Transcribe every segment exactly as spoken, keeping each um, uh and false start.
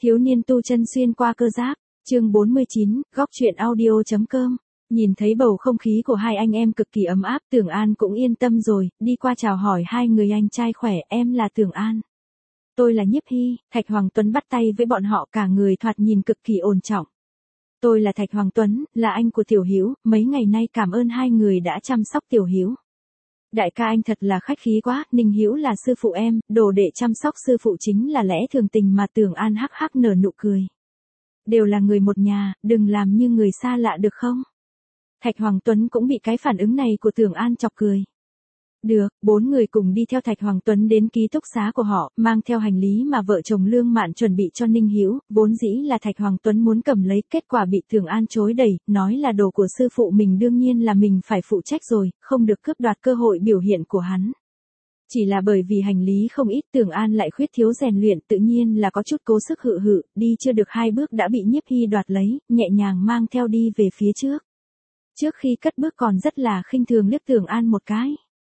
Thiếu niên tu chân xuyên qua cơ giáp, chương bốn mươi chín, góc truyện audio.com. Nhìn thấy bầu không khí của hai anh em cực kỳ ấm áp, Tưởng An cũng yên tâm rồi, đi qua chào hỏi hai người anh trai khỏe, em là Tưởng An. Tôi là Nhiếp Hy. Thạch Hoàng Tuấn bắt tay với bọn họ, cả người thoạt nhìn cực kỳ ổn trọng. Tôi là Thạch Hoàng Tuấn, là anh của Tiểu Hữu, mấy ngày nay cảm ơn hai người đã chăm sóc Tiểu Hữu. Đại ca anh thật là khách khí quá, Ninh Hữu là sư phụ em, đồ đệ chăm sóc sư phụ chính là lẽ thường tình mà. Tưởng An hắc hắc nở nụ cười. Đều là người một nhà, đừng làm như người xa lạ được không? Thạch Hoàng Tuấn cũng bị cái phản ứng này của Tưởng An chọc cười. Được, bốn người cùng đi theo Thạch Hoàng Tuấn đến ký túc xá của họ, mang theo hành lý mà vợ chồng Lương Mạn chuẩn bị cho Ninh Hữu, vốn dĩ là Thạch Hoàng Tuấn muốn cầm lấy, kết quả bị Tưởng An chối đẩy, nói là đồ của sư phụ mình đương nhiên là mình phải phụ trách rồi, không được cướp đoạt cơ hội biểu hiện của hắn. Chỉ là bởi vì hành lý không ít, Tưởng An lại khuyết thiếu rèn luyện, tự nhiên là có chút cố sức hự hự, đi chưa được hai bước đã bị Nhiếp Hy đoạt lấy, nhẹ nhàng mang theo đi về phía trước. Trước khi cất bước còn rất là khinh thường liếc Tưởng An một cái.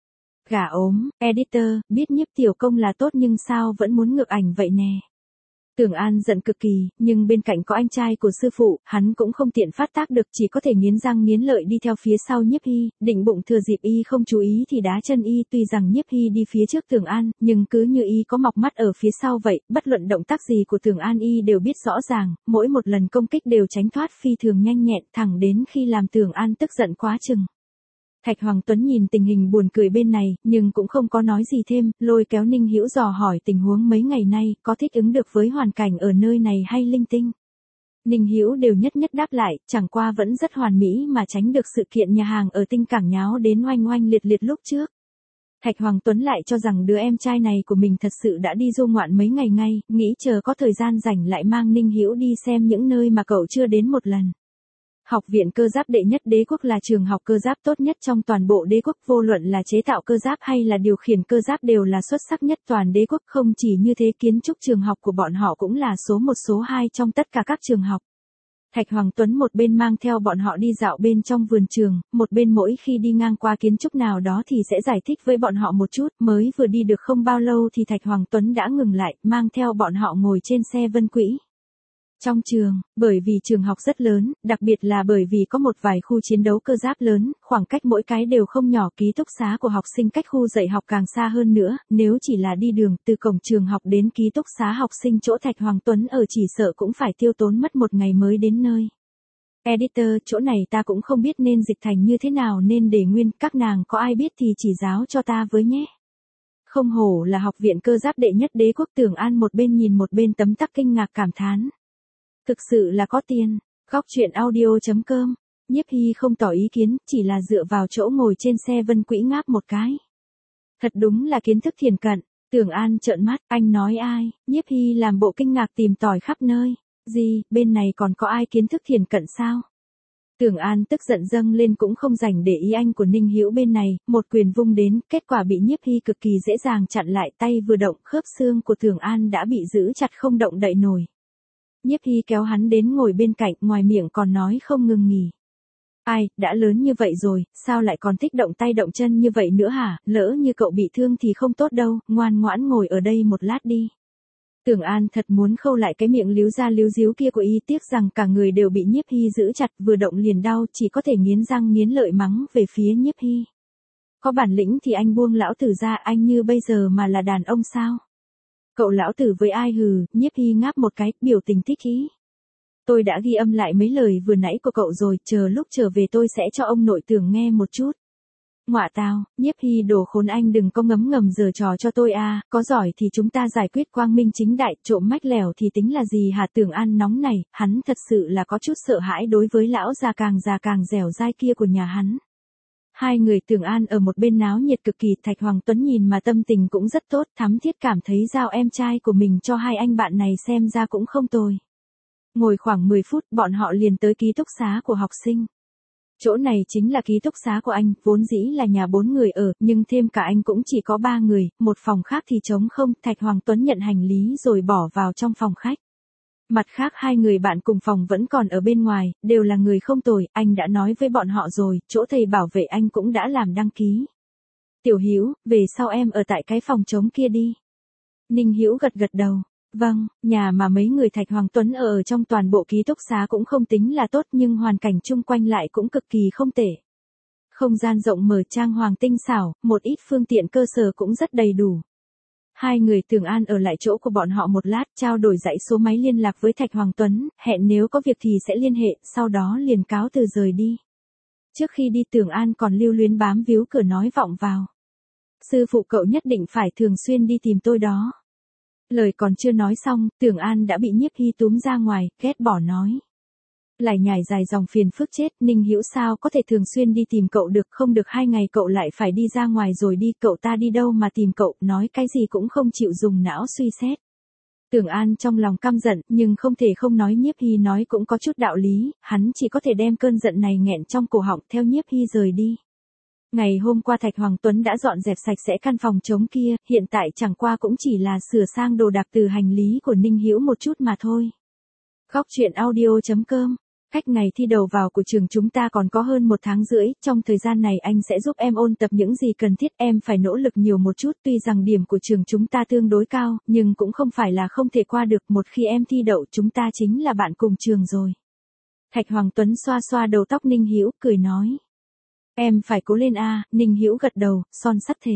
Gà ốm, editor, biết Nhiếp tiểu công là tốt nhưng sao vẫn muốn ngược ảnh vậy nè. Tưởng An giận cực kỳ, nhưng bên cạnh có anh trai của sư phụ, hắn cũng không tiện phát tác được, chỉ có thể nghiến răng nghiến lợi đi theo phía sau Nhiếp Hy, định bụng thừa dịp y không chú ý thì đá chân y. Tuy rằng Nhiếp Hy đi phía trước Tưởng An, nhưng cứ như y có mọc mắt ở phía sau vậy, bất luận động tác gì của Tưởng An y đều biết rõ ràng, mỗi một lần công kích đều tránh thoát phi thường nhanh nhẹn, thẳng đến khi làm Tưởng An tức giận quá chừng. Thạch Hoàng Tuấn nhìn tình hình buồn cười bên này, nhưng cũng không có nói gì thêm, lôi kéo Ninh Hữu dò hỏi tình huống mấy ngày nay, có thích ứng được với hoàn cảnh ở nơi này hay linh tinh. Ninh Hữu đều nhất nhất đáp lại, chẳng qua vẫn rất hoàn mỹ mà tránh được sự kiện nhà hàng ở Tinh Cảng nháo đến oanh oanh liệt liệt lúc trước. Thạch Hoàng Tuấn lại cho rằng đứa em trai này của mình thật sự đã đi du ngoạn mấy ngày ngay, nghĩ chờ có thời gian rảnh lại mang Ninh Hữu đi xem những nơi mà cậu chưa đến một lần. Học viện cơ giáp đệ nhất đế quốc là trường học cơ giáp tốt nhất trong toàn bộ đế quốc, vô luận là chế tạo cơ giáp hay là điều khiển cơ giáp đều là xuất sắc nhất toàn đế quốc. Không chỉ như thế, kiến trúc trường học của bọn họ cũng là số một số hai trong tất cả các trường học. Thạch Hoàng Tuấn một bên mang theo bọn họ đi dạo bên trong vườn trường, một bên mỗi khi đi ngang qua kiến trúc nào đó thì sẽ giải thích với bọn họ một chút. Mới vừa đi được không bao lâu thì Thạch Hoàng Tuấn đã ngừng lại, mang theo bọn họ ngồi trên xe Vân Quỹ. Trong trường, bởi vì trường học rất lớn, đặc biệt là bởi vì có một vài khu chiến đấu cơ giáp lớn, khoảng cách mỗi cái đều không nhỏ, ký túc xá của học sinh cách khu dạy học càng xa hơn nữa, nếu chỉ là đi đường từ cổng trường học đến ký túc xá học sinh chỗ Thạch Hoàng Tuấn ở chỉ sợ cũng phải tiêu tốn mất một ngày mới đến nơi. Editor, chỗ này ta cũng không biết nên dịch thành như thế nào nên để nguyên, các nàng có ai biết thì chỉ giáo cho ta với nhé. Không hổ là học viện cơ giáp đệ nhất đế quốc. Tưởng An một bên nhìn một bên tấm tắc kinh ngạc cảm thán. Thực sự là có tiền. Góc truyện audio.com. Nhiếp Hy không tỏ ý kiến, chỉ là dựa vào chỗ ngồi trên xe Vân Quỹ ngáp một cái. Thật đúng là kiến thức thiền cận. Tưởng An trợn mắt, anh nói ai? Nhiếp Hy làm bộ kinh ngạc tìm tòi khắp nơi. Gì, bên này còn có ai kiến thức thiền cận sao? Tưởng An tức giận dâng lên cũng không rảnh để ý anh của Ninh Hữu bên này, một quyền vung đến, kết quả bị Nhiếp Hy cực kỳ dễ dàng chặn lại, tay vừa động khớp xương của Tưởng An đã bị giữ chặt không động đậy nổi. Nhiếp Hy kéo hắn đến ngồi bên cạnh, ngoài miệng còn nói không ngừng nghỉ. Ai, đã lớn như vậy rồi, sao lại còn thích động tay động chân như vậy nữa hả, lỡ như cậu bị thương thì không tốt đâu, ngoan ngoãn ngồi ở đây một lát đi. Tưởng An thật muốn khâu lại cái miệng líu ra líu díu kia của y, tiếc rằng cả người đều bị Nhiếp Hy giữ chặt, vừa động liền đau, chỉ có thể nghiến răng nghiến lợi mắng về phía Nhiếp Hy. Có bản lĩnh thì anh buông lão tử ra, anh như bây giờ mà là đàn ông sao? Cậu lão tử với ai hừ? Nhiếp Hy ngáp một cái, biểu tình thích ý. Tôi đã ghi âm lại mấy lời vừa nãy của cậu rồi, chờ lúc trở về tôi sẽ cho ông nội Tưởng nghe một chút. Ngọa tào, Nhiếp Hy đồ khốn, anh đừng có ngấm ngầm giở trò cho tôi à, có giỏi thì chúng ta giải quyết quang minh chính đại, trộm mách lẻo thì tính là gì hả? Tưởng An nóng này, hắn thật sự là có chút sợ hãi đối với lão già càng già càng dẻo dai kia của nhà hắn. Hai người Tưởng An ở một bên náo nhiệt cực kỳ, Thạch Hoàng Tuấn nhìn mà tâm tình cũng rất tốt, thắm thiết cảm thấy giao em trai của mình cho hai anh bạn này xem ra cũng không tồi. Ngồi khoảng mười phút, bọn họ liền tới ký túc xá của học sinh. Chỗ này chính là ký túc xá của anh, vốn dĩ là nhà bốn người ở, nhưng thêm cả anh cũng chỉ có ba người, một phòng khác thì trống không. Thạch Hoàng Tuấn nhận hành lý rồi bỏ vào trong phòng khách. Mặt khác hai người bạn cùng phòng vẫn còn ở bên ngoài, đều là người không tồi, anh đã nói với bọn họ rồi, chỗ thầy bảo vệ anh cũng đã làm đăng ký. Tiểu Hữu, về sau em ở tại cái phòng trống kia đi. Ninh Hữu gật gật đầu. Vâng, nhà mà mấy người Thạch Hoàng Tuấn ở, ở trong toàn bộ ký túc xá cũng không tính là tốt nhưng hoàn cảnh chung quanh lại cũng cực kỳ không tệ. Không gian rộng mở, trang hoàng tinh xảo, một ít phương tiện cơ sở cũng rất đầy đủ. Hai người Tường An ở lại chỗ của bọn họ một lát, trao đổi dãy số máy liên lạc với Thạch Hoàng Tuấn, hẹn nếu có việc thì sẽ liên hệ, sau đó liền cáo từ rời đi. Trước khi đi Tường An còn lưu luyến bám víu cửa nói vọng vào. Sư phụ cậu nhất định phải thường xuyên đi tìm tôi đó. Lời còn chưa nói xong, Tường An đã bị Nhiếp Hy túm ra ngoài, ghét bỏ nói. Lại nhải dài dòng phiền phức chết, Ninh Hữu sao có thể thường xuyên đi tìm cậu được, không được hai ngày cậu lại phải đi ra ngoài rồi đi, cậu ta đi đâu mà tìm cậu, nói cái gì cũng không chịu dùng não suy xét. Tường An trong lòng căm giận, nhưng không thể không nói, Nhiếp Hy nói cũng có chút đạo lý, hắn chỉ có thể đem cơn giận này nghẹn trong cổ họng, theo Nhiếp Hy rời đi. Ngày hôm qua Thạch Hoàng Tuấn đã dọn dẹp sạch sẽ căn phòng trống kia, hiện tại chẳng qua cũng chỉ là sửa sang đồ đạc từ hành lý của Ninh Hữu một chút mà thôi. Góc truyện audio chấm com. Cách ngày thi đầu vào của trường chúng ta còn có hơn một tháng rưỡi, trong thời gian này anh sẽ giúp em ôn tập những gì cần thiết, em phải nỗ lực nhiều một chút, tuy rằng điểm của trường chúng ta tương đối cao, nhưng cũng không phải là không thể qua được, một khi em thi đậu chúng ta chính là bạn cùng trường rồi. Thạch Hoàng Tuấn xoa xoa đầu tóc Ninh Hữu, cười nói. Em phải cố lên a. Ninh Hữu gật đầu, son sắt thề.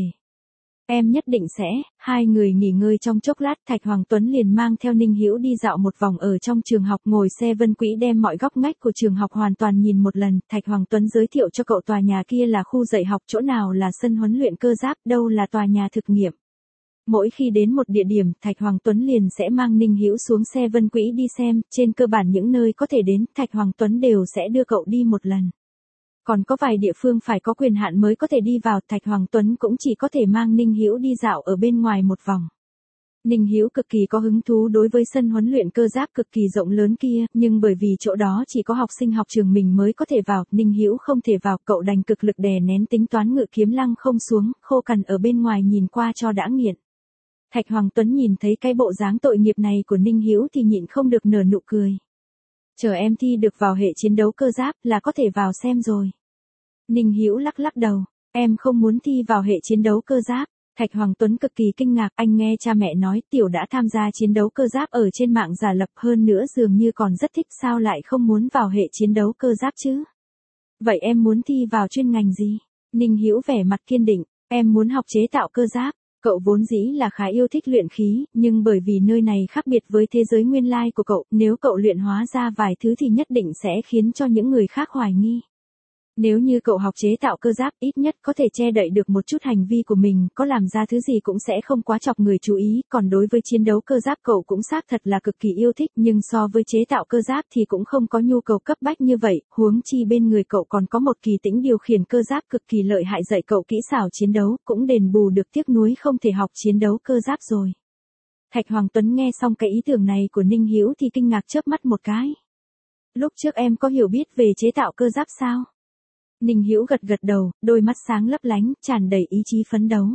Em nhất định sẽ. Hai người nghỉ ngơi trong chốc lát, Thạch Hoàng Tuấn liền mang theo Ninh Hữu đi dạo một vòng ở trong trường học, ngồi xe Vân Quỹ đem mọi góc ngách của trường học hoàn toàn nhìn một lần. Thạch Hoàng Tuấn giới thiệu cho cậu tòa nhà kia là khu dạy học, chỗ nào là sân huấn luyện cơ giáp, đâu là tòa nhà thực nghiệm. Mỗi khi đến một địa điểm, Thạch Hoàng Tuấn liền sẽ mang Ninh Hữu xuống xe Vân Quỹ đi xem, trên cơ bản những nơi có thể đến, Thạch Hoàng Tuấn đều sẽ đưa cậu đi một lần. Còn có vài địa phương phải có quyền hạn mới có thể đi vào, Thạch Hoàng Tuấn cũng chỉ có thể mang Ninh Hữu đi dạo ở bên ngoài một vòng. Ninh Hữu cực kỳ có hứng thú đối với sân huấn luyện cơ giáp cực kỳ rộng lớn kia, nhưng bởi vì chỗ đó chỉ có học sinh học trường mình mới có thể vào, Ninh Hữu không thể vào, cậu đành cực lực đè nén tính toán ngự kiếm lăng không xuống, khô cằn ở bên ngoài nhìn qua cho đã nghiện. Thạch Hoàng Tuấn nhìn thấy cái bộ dáng tội nghiệp này của Ninh Hữu thì nhịn không được nở nụ cười. Chờ em thi được vào hệ chiến đấu cơ giáp là có thể vào xem rồi. Ninh Hữu lắc lắc đầu, em không muốn thi vào hệ chiến đấu cơ giáp. Thạch Hoàng Tuấn cực kỳ kinh ngạc, anh nghe cha mẹ nói Tiểu đã tham gia chiến đấu cơ giáp ở trên mạng giả lập, hơn nữa dường như còn rất thích, sao lại không muốn vào hệ chiến đấu cơ giáp chứ? Vậy em muốn thi vào chuyên ngành gì? Ninh Hữu vẻ mặt kiên định, em muốn học chế tạo cơ giáp. Cậu vốn dĩ là khá yêu thích luyện khí, nhưng bởi vì nơi này khác biệt với thế giới nguyên lai của cậu, nếu cậu luyện hóa ra vài thứ thì nhất định sẽ khiến cho những người khác hoài nghi. Nếu như cậu học chế tạo cơ giáp, ít nhất có thể che đậy được một chút hành vi của mình, có làm ra thứ gì cũng sẽ không quá chọc người chú ý, còn đối với chiến đấu cơ giáp cậu cũng xác thật là cực kỳ yêu thích, nhưng so với chế tạo cơ giáp thì cũng không có nhu cầu cấp bách như vậy, huống chi bên người cậu còn có một kỳ tĩnh điều khiển cơ giáp cực kỳ lợi hại dạy cậu kỹ xảo chiến đấu, cũng đền bù được tiếc nuối không thể học chiến đấu cơ giáp rồi. Thạch Hoàng Tuấn nghe xong cái ý tưởng này của Ninh Hữu thì kinh ngạc chớp mắt một cái. Lúc trước em có hiểu biết về chế tạo cơ giáp sao? Ninh Hữu gật gật đầu, đôi mắt sáng lấp lánh, tràn đầy ý chí phấn đấu.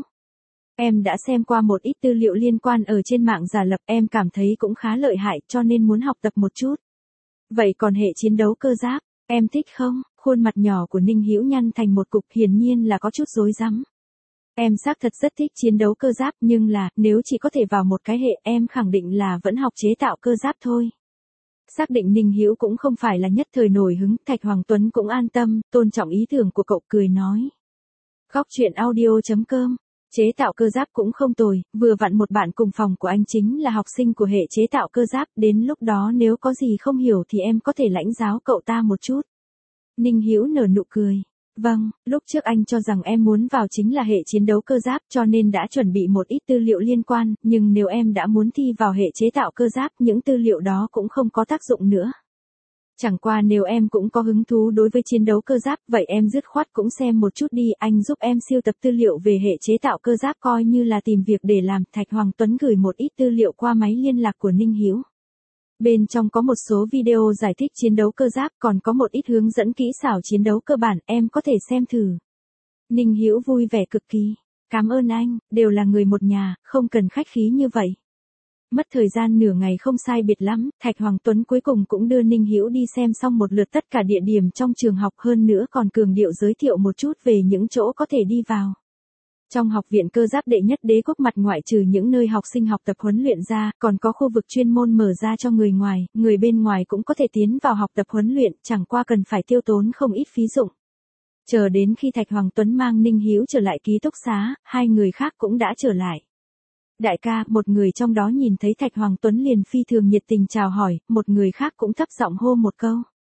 Em đã xem qua một ít tư liệu liên quan ở trên mạng giả lập, em cảm thấy cũng khá lợi hại, cho nên muốn học tập một chút. Vậy còn hệ chiến đấu cơ giáp, em thích không? Khuôn mặt nhỏ của Ninh Hữu nhăn thành một cục, hiển nhiên là có chút rối rắm. Em xác thật rất thích chiến đấu cơ giáp, nhưng là, nếu chỉ có thể vào một cái hệ, em khẳng định là vẫn học chế tạo cơ giáp thôi. Xác định Ninh Hữu cũng không phải là nhất thời nổi hứng, Thạch Hoàng Tuấn cũng an tâm, tôn trọng ý tưởng của cậu, cười nói. Góc truyện audio chấm com. Chế tạo cơ giáp cũng không tồi, vừa vặn một bạn cùng phòng của anh chính là học sinh của hệ chế tạo cơ giáp, đến lúc đó nếu có gì không hiểu thì em có thể lãnh giáo cậu ta một chút. Ninh Hữu nở nụ cười. Vâng, lúc trước anh cho rằng em muốn vào chính là hệ chiến đấu cơ giáp, cho nên đã chuẩn bị một ít tư liệu liên quan, nhưng nếu em đã muốn thi vào hệ chế tạo cơ giáp, những tư liệu đó cũng không có tác dụng nữa. Chẳng qua nếu em cũng có hứng thú đối với chiến đấu cơ giáp, vậy em dứt khoát cũng xem một chút đi, anh giúp em siêu tập tư liệu về hệ chế tạo cơ giáp coi như là tìm việc để làm. Thạch Hoàng Tuấn gửi một ít tư liệu qua máy liên lạc của Ninh Hữu. Bên trong có một số video giải thích chiến đấu cơ giáp, còn có một ít hướng dẫn kỹ xảo chiến đấu cơ bản, em có thể xem thử. Ninh Hữu vui vẻ cực kỳ. Cảm ơn anh, đều là người một nhà, không cần khách khí như vậy. Mất thời gian nửa ngày không sai biệt lắm, Thạch Hoàng Tuấn cuối cùng cũng đưa Ninh Hữu đi xem xong một lượt tất cả địa điểm trong trường học, hơn nữa còn cường điệu giới thiệu một chút về những chỗ có thể đi vào. Trong học viện cơ giáp đệ nhất đế quốc mặt ngoại trừ những nơi học sinh học tập huấn luyện ra, còn có khu vực chuyên môn mở ra cho người ngoài, người bên ngoài cũng có thể tiến vào học tập huấn luyện, chẳng qua cần phải tiêu tốn không ít phí dụng. Chờ đến khi Thạch Hoàng Tuấn mang Ninh Hữu trở lại ký túc xá, hai người khác cũng đã trở lại. Đại ca, một người trong đó nhìn thấy Thạch Hoàng Tuấn liền phi thường nhiệt tình chào hỏi, một người khác cũng thấp giọng hô một câu.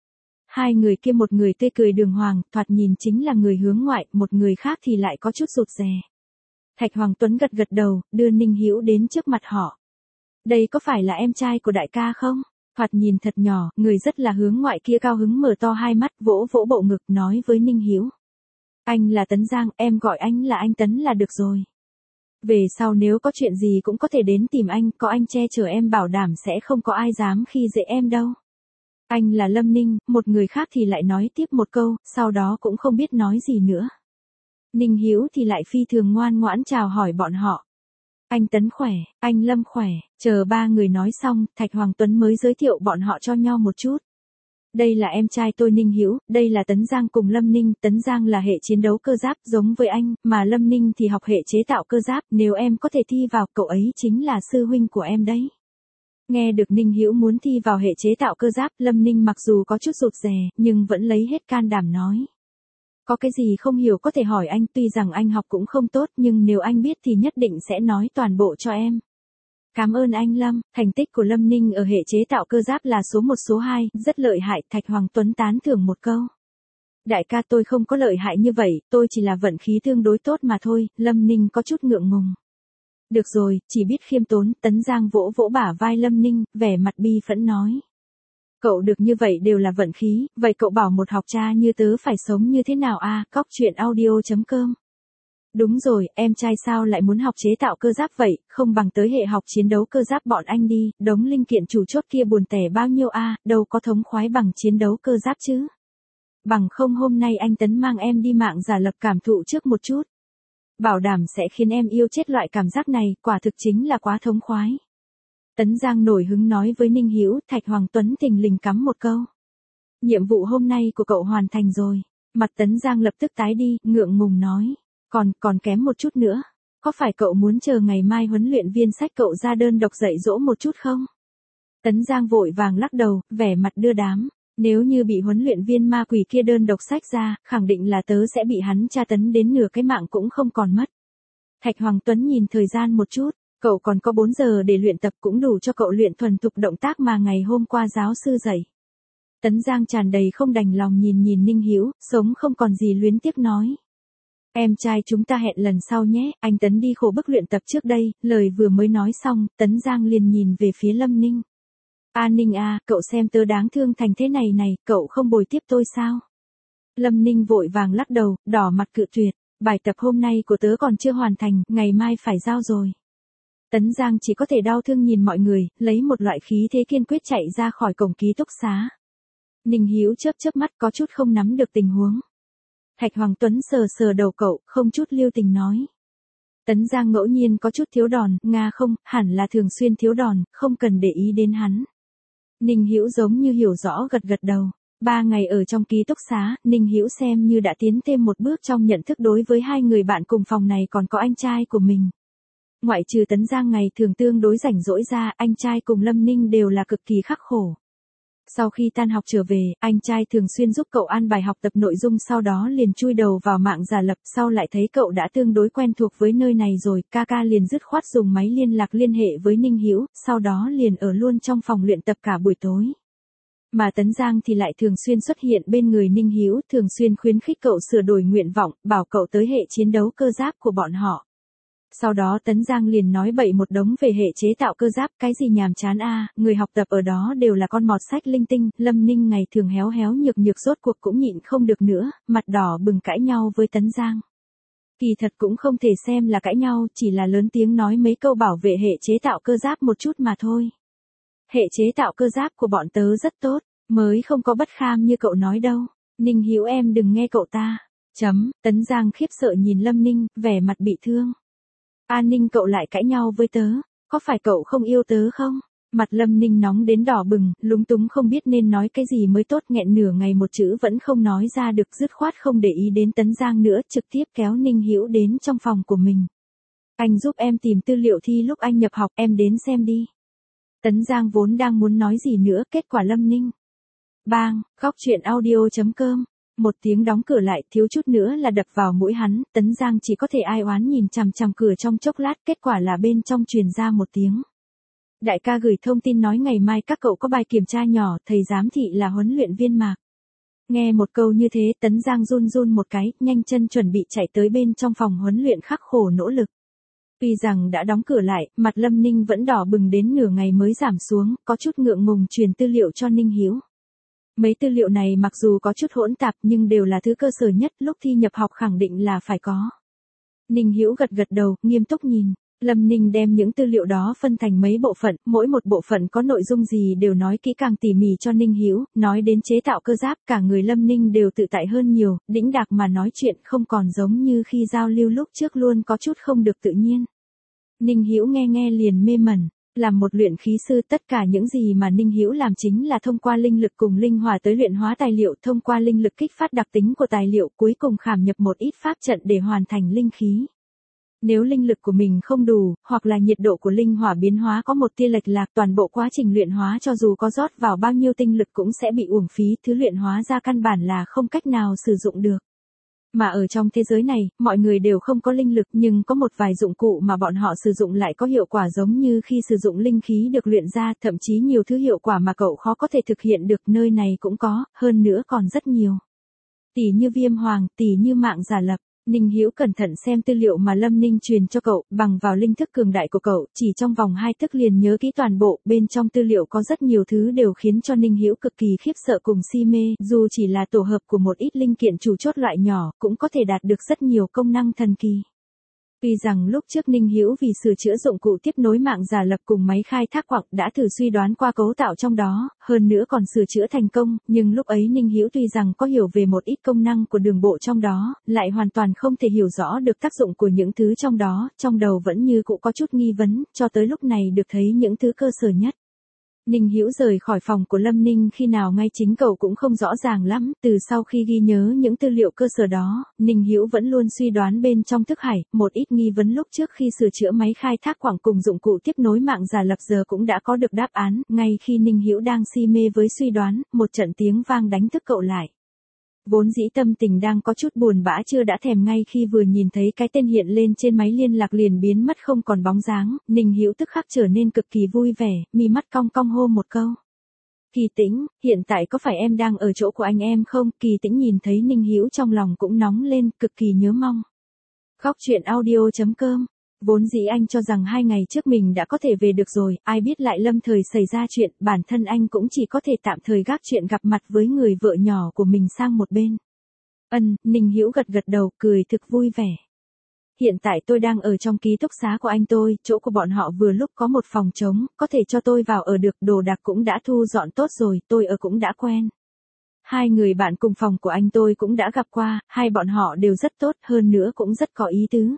Hai người kia một người tươi cười đường hoàng, thoạt nhìn chính là người hướng ngoại, một người khác thì lại có chút rụt rè. Thạch Hoàng Tuấn gật gật đầu, đưa Ninh Hữu đến trước mặt họ. Đây có phải là em trai của đại ca không? Thoạt nhìn thật nhỏ, người rất là hướng ngoại kia cao hứng mở to hai mắt, vỗ vỗ bộ ngực nói với Ninh Hữu. Anh là Tấn Giang, em gọi anh là anh Tấn là được rồi. Về sau nếu có chuyện gì cũng có thể đến tìm anh, có anh che chở em bảo đảm sẽ không có ai dám khi dễ em đâu. Anh là Lâm Ninh, một người khác thì lại nói tiếp một câu, sau đó cũng không biết nói gì nữa. Ninh Hữu thì lại phi thường ngoan ngoãn chào hỏi bọn họ. Anh Tấn khỏe, anh Lâm khỏe, chờ ba người nói xong, Thạch Hoàng Tuấn mới giới thiệu bọn họ cho nhau một chút. Đây là em trai tôi Ninh Hữu, đây là Tấn Giang cùng Lâm Ninh, Tấn Giang là hệ chiến đấu cơ giáp giống với anh, mà Lâm Ninh thì học hệ chế tạo cơ giáp, nếu em có thể thi vào, cậu ấy chính là sư huynh của em đấy. Nghe được Ninh Hữu muốn thi vào hệ chế tạo cơ giáp, Lâm Ninh mặc dù có chút rụt rè, nhưng vẫn lấy hết can đảm nói. Có cái gì không hiểu có thể hỏi anh, tuy rằng anh học cũng không tốt nhưng nếu anh biết thì nhất định sẽ nói toàn bộ cho em. Cảm ơn anh Lâm, thành tích của Lâm Ninh ở hệ chế tạo cơ giáp là số một số hai, rất lợi hại, Thạch Hoàng Tuấn tán thưởng một câu. Đại ca tôi không có lợi hại như vậy, tôi chỉ là vận khí tương đối tốt mà thôi, Lâm Ninh có chút ngượng ngùng. Được rồi, chỉ biết khiêm tốn, Tấn Giang vỗ vỗ bả vai Lâm Ninh, vẻ mặt bi phẫn nói. Cậu được như vậy đều là vận khí, vậy cậu bảo một học cha như tớ phải sống như thế nào a? À, cóc truyện audio chấm com. Đúng rồi, em trai sao lại muốn học chế tạo cơ giáp vậy, không bằng tới hệ học chiến đấu cơ giáp bọn anh đi, đống linh kiện chủ chốt kia buồn tẻ bao nhiêu a, à, đâu có thống khoái bằng chiến đấu cơ giáp chứ. Bằng không hôm nay anh Tấn mang em đi mạng giả lập cảm thụ trước một chút. Bảo đảm sẽ khiến em yêu chết loại cảm giác này, quả thực chính là quá thống khoái. Tấn Giang nổi hứng nói với Ninh Hữu, Thạch Hoàng Tuấn thình lình cắm một câu. Nhiệm vụ hôm nay của cậu hoàn thành rồi. Mặt Tấn Giang lập tức tái đi, ngượng ngùng nói. Còn, còn kém một chút nữa. Có phải cậu muốn chờ ngày mai huấn luyện viên sách cậu ra đơn độc dạy dỗ một chút không? Tấn Giang vội vàng lắc đầu, vẻ mặt đưa đám. Nếu như bị huấn luyện viên ma quỷ kia đơn độc sách ra, khẳng định là tớ sẽ bị hắn tra tấn đến nửa cái mạng cũng không còn mất. Thạch Hoàng Tuấn nhìn thời gian một chút. Cậu còn có bốn giờ để luyện tập cũng đủ cho cậu luyện thuần thục động tác mà ngày hôm qua giáo sư dạy. Tấn Giang tràn đầy không đành lòng nhìn nhìn Ninh Hữu, sống không còn gì luyến tiếc nói. Em trai chúng ta hẹn lần sau nhé, anh Tấn đi khổ bức luyện tập trước đây, lời vừa mới nói xong, Tấn Giang liền nhìn về phía Lâm Ninh. A Ninh à, cậu xem tớ đáng thương thành thế này này, cậu không bồi tiếp tôi sao? Lâm Ninh vội vàng lắc đầu, đỏ mặt cự tuyệt, bài tập hôm nay của tớ còn chưa hoàn thành, ngày mai phải giao rồi. Tấn Giang chỉ có thể đau thương nhìn mọi người, lấy một loại khí thế kiên quyết chạy ra khỏi cổng ký túc xá. Ninh Hữu chớp chớp mắt có chút không nắm được tình huống. Thạch Hoàng Tuấn sờ sờ đầu cậu, không chút lưu tình nói. Tấn Giang ngẫu nhiên có chút thiếu đòn, Nga không, hẳn là thường xuyên thiếu đòn, không cần để ý đến hắn. Ninh Hữu giống như hiểu rõ gật gật đầu. Ba ngày ở trong ký túc xá, Ninh Hữu xem như đã tiến thêm một bước trong nhận thức đối với hai người bạn cùng phòng này còn có anh trai của mình. Ngoại trừ Tấn Giang ngày thường tương đối rảnh rỗi ra, anh trai cùng Lâm Ninh đều là cực kỳ khắc khổ. Sau khi tan học trở về, anh trai thường xuyên giúp cậu an bài học tập nội dung sau đó liền chui đầu vào mạng giả lập, sau lại thấy cậu đã tương đối quen thuộc với nơi này rồi, ca ca liền dứt khoát dùng máy liên lạc liên hệ với Ninh Hữu, sau đó liền ở luôn trong phòng luyện tập cả buổi tối. Mà Tấn Giang thì lại thường xuyên xuất hiện bên người Ninh Hữu, thường xuyên khuyến khích cậu sửa đổi nguyện vọng, bảo cậu tới hệ chiến đấu cơ giáp của bọn họ. Sau đó Tấn Giang liền nói bậy một đống về hệ chế tạo cơ giáp, cái gì nhàm chán a, à, người học tập ở đó đều là con mọt sách linh tinh, Lâm Ninh ngày thường héo héo nhược nhược rốt cuộc cũng nhịn không được nữa, mặt đỏ bừng cãi nhau với Tấn Giang. Kỳ thật cũng không thể xem là cãi nhau, chỉ là lớn tiếng nói mấy câu bảo vệ hệ chế tạo cơ giáp một chút mà thôi. Hệ chế tạo cơ giáp của bọn tớ rất tốt, mới không có bất kham như cậu nói đâu. Ninh Hữu em đừng nghe cậu ta. Chấm, Tấn Giang khiếp sợ nhìn Lâm Ninh, vẻ mặt bị thương. A Ninh cậu lại cãi nhau với tớ, có phải cậu không yêu tớ không? Mặt Lâm Ninh nóng đến đỏ bừng, lúng túng không biết nên nói cái gì mới tốt, nghẹn nửa ngày một chữ vẫn không nói ra được, dứt khoát không để ý đến Tấn Giang nữa, trực tiếp kéo Ninh Hữu đến trong phòng của mình. Anh giúp em tìm tư liệu thi lúc anh nhập học, em đến xem đi. Tấn Giang vốn đang muốn nói gì nữa, kết quả Lâm Ninh. Bang, góc truyện audio chấm com. Một tiếng đóng cửa lại, thiếu chút nữa là đập vào mũi hắn, Tấn Giang chỉ có thể ai oán nhìn chằm chằm cửa trong chốc lát, kết quả là bên trong truyền ra một tiếng. Đại ca gửi thông tin nói ngày mai các cậu có bài kiểm tra nhỏ, thầy giám thị là huấn luyện viên Mạc. Nghe một câu như thế, Tấn Giang run run một cái, nhanh chân chuẩn bị chạy tới bên trong phòng huấn luyện khắc khổ nỗ lực. Tuy rằng đã đóng cửa lại, mặt Lâm Ninh vẫn đỏ bừng đến nửa ngày mới giảm xuống, có chút ngượng ngùng truyền tư liệu cho Ninh Hữu. Mấy tư liệu này mặc dù có chút hỗn tạp nhưng đều là thứ cơ sở nhất, lúc thi nhập học khẳng định là phải có. Ninh Hữu gật gật đầu, nghiêm túc nhìn. Lâm Ninh đem những tư liệu đó phân thành mấy bộ phận, mỗi một bộ phận có nội dung gì đều nói kỹ càng tỉ mỉ cho Ninh Hữu, nói đến chế tạo cơ giáp, cả người Lâm Ninh đều tự tại hơn nhiều, đĩnh đạc mà nói chuyện không còn giống như khi giao lưu lúc trước luôn có chút không được tự nhiên. Ninh Hữu nghe nghe liền mê mẩn. Làm một luyện khí sư, tất cả những gì mà Ninh Hữu làm chính là thông qua linh lực cùng linh hỏa tới luyện hóa tài liệu, thông qua linh lực kích phát đặc tính của tài liệu, cuối cùng khảm nhập một ít pháp trận để hoàn thành linh khí. Nếu linh lực của mình không đủ, hoặc là nhiệt độ của linh hỏa biến hóa có một tia lệch lạc, toàn bộ quá trình luyện hóa cho dù có rót vào bao nhiêu tinh lực cũng sẽ bị uổng phí, thứ luyện hóa ra căn bản là không cách nào sử dụng được. Mà ở trong thế giới này, mọi người đều không có linh lực nhưng có một vài dụng cụ mà bọn họ sử dụng lại có hiệu quả giống như khi sử dụng linh khí được luyện ra, thậm chí nhiều thứ hiệu quả mà cậu khó có thể thực hiện được, nơi này cũng có, hơn nữa còn rất nhiều. Tỷ như viêm hoàng, tỷ như mạng giả lập. Ninh Hữu cẩn thận xem tư liệu mà Lâm Ninh truyền cho cậu, bằng vào linh thức cường đại của cậu, chỉ trong vòng hai thức liền nhớ kỹ toàn bộ, bên trong tư liệu có rất nhiều thứ đều khiến cho Ninh Hữu cực kỳ khiếp sợ cùng si mê, dù chỉ là tổ hợp của một ít linh kiện chủ chốt loại nhỏ, cũng có thể đạt được rất nhiều công năng thần kỳ. Tuy rằng lúc trước Ninh Hữu vì sửa chữa dụng cụ tiếp nối mạng giả lập cùng máy khai thác quặng đã thử suy đoán qua cấu tạo trong đó, hơn nữa còn sửa chữa thành công, nhưng lúc ấy Ninh Hữu tuy rằng có hiểu về một ít công năng của đường bộ trong đó, lại hoàn toàn không thể hiểu rõ được tác dụng của những thứ trong đó, trong đầu vẫn như cũ có chút nghi vấn, cho tới lúc này được thấy những thứ cơ sở nhất. Ninh Hữu rời khỏi phòng của Lâm Ninh khi nào ngay chính cậu cũng không rõ ràng lắm, từ sau khi ghi nhớ những tư liệu cơ sở đó, Ninh Hữu vẫn luôn suy đoán bên trong thức hải, một ít nghi vấn lúc trước khi sửa chữa máy khai thác quặng cùng dụng cụ tiếp nối mạng giả lập giờ cũng đã có được đáp án, ngay khi Ninh Hữu đang si mê với suy đoán, một trận tiếng vang đánh thức cậu lại. Vốn dĩ tâm tình đang có chút buồn bã chưa đã thèm ngay khi vừa nhìn thấy cái tên hiện lên trên máy liên lạc liền biến mất không còn bóng dáng, Ninh Hữu tức khắc trở nên cực kỳ vui vẻ, mi mắt cong cong hô một câu. Kỳ Tĩnh, hiện tại có phải em đang ở chỗ của anh em không? Kỳ Tĩnh nhìn thấy Ninh Hữu trong lòng cũng nóng lên, cực kỳ nhớ mong. Góc truyện audio chấm com. Vốn dĩ anh cho rằng hai ngày trước mình đã có thể về được rồi, ai biết lại lâm thời xảy ra chuyện, bản thân anh cũng chỉ có thể tạm thời gác chuyện gặp mặt với người vợ nhỏ của mình sang một bên. Ân, Ninh Hữu gật gật đầu, cười thực vui vẻ. Hiện tại tôi đang ở trong ký túc xá của anh tôi, chỗ của bọn họ vừa lúc có một phòng trống, có thể cho tôi vào ở được, đồ đạc cũng đã thu dọn tốt rồi, tôi ở cũng đã quen. Hai người bạn cùng phòng của anh tôi cũng đã gặp qua, hai bọn họ đều rất tốt, hơn nữa cũng rất có ý tứ.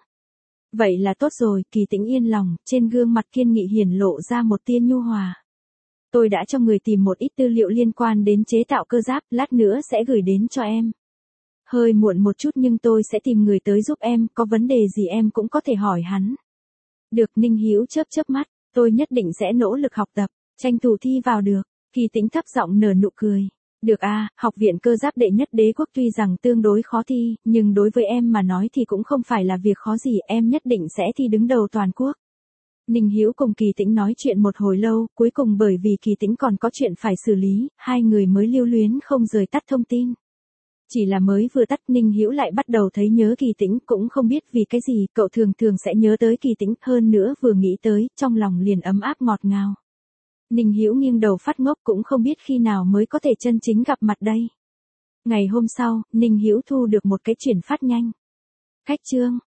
Vậy là tốt rồi, Kỳ Tĩnh yên lòng, trên gương mặt kiên nghị hiển lộ ra một tia nhu hòa. Tôi đã cho người tìm một ít tư liệu liên quan đến chế tạo cơ giáp, lát nữa sẽ gửi đến cho em. Hơi muộn một chút nhưng tôi sẽ tìm người tới giúp em, có vấn đề gì em cũng có thể hỏi hắn. Được, Ninh Hữu chớp chớp mắt, tôi nhất định sẽ nỗ lực học tập, tranh thủ thi vào được. Kỳ Tĩnh thấp giọng nở nụ cười. Được à, học viện cơ giáp đệ nhất đế quốc tuy rằng tương đối khó thi, nhưng đối với em mà nói thì cũng không phải là việc khó gì, em nhất định sẽ thi đứng đầu toàn quốc. Ninh Hữu cùng Kỳ Tĩnh nói chuyện một hồi lâu, cuối cùng bởi vì Kỳ Tĩnh còn có chuyện phải xử lý, hai người mới lưu luyến không rời tắt thông tin. Chỉ là mới vừa tắt Ninh Hữu lại bắt đầu thấy nhớ Kỳ Tĩnh, cũng không biết vì cái gì, cậu thường thường sẽ nhớ tới Kỳ Tĩnh, hơn nữa vừa nghĩ tới, trong lòng liền ấm áp ngọt ngào. Ninh Hữu nghiêng đầu phát ngốc cũng không biết khi nào mới có thể chân chính gặp mặt đây. Ngày hôm sau, Ninh Hữu thu được một cái chuyển phát nhanh. Khách Trương,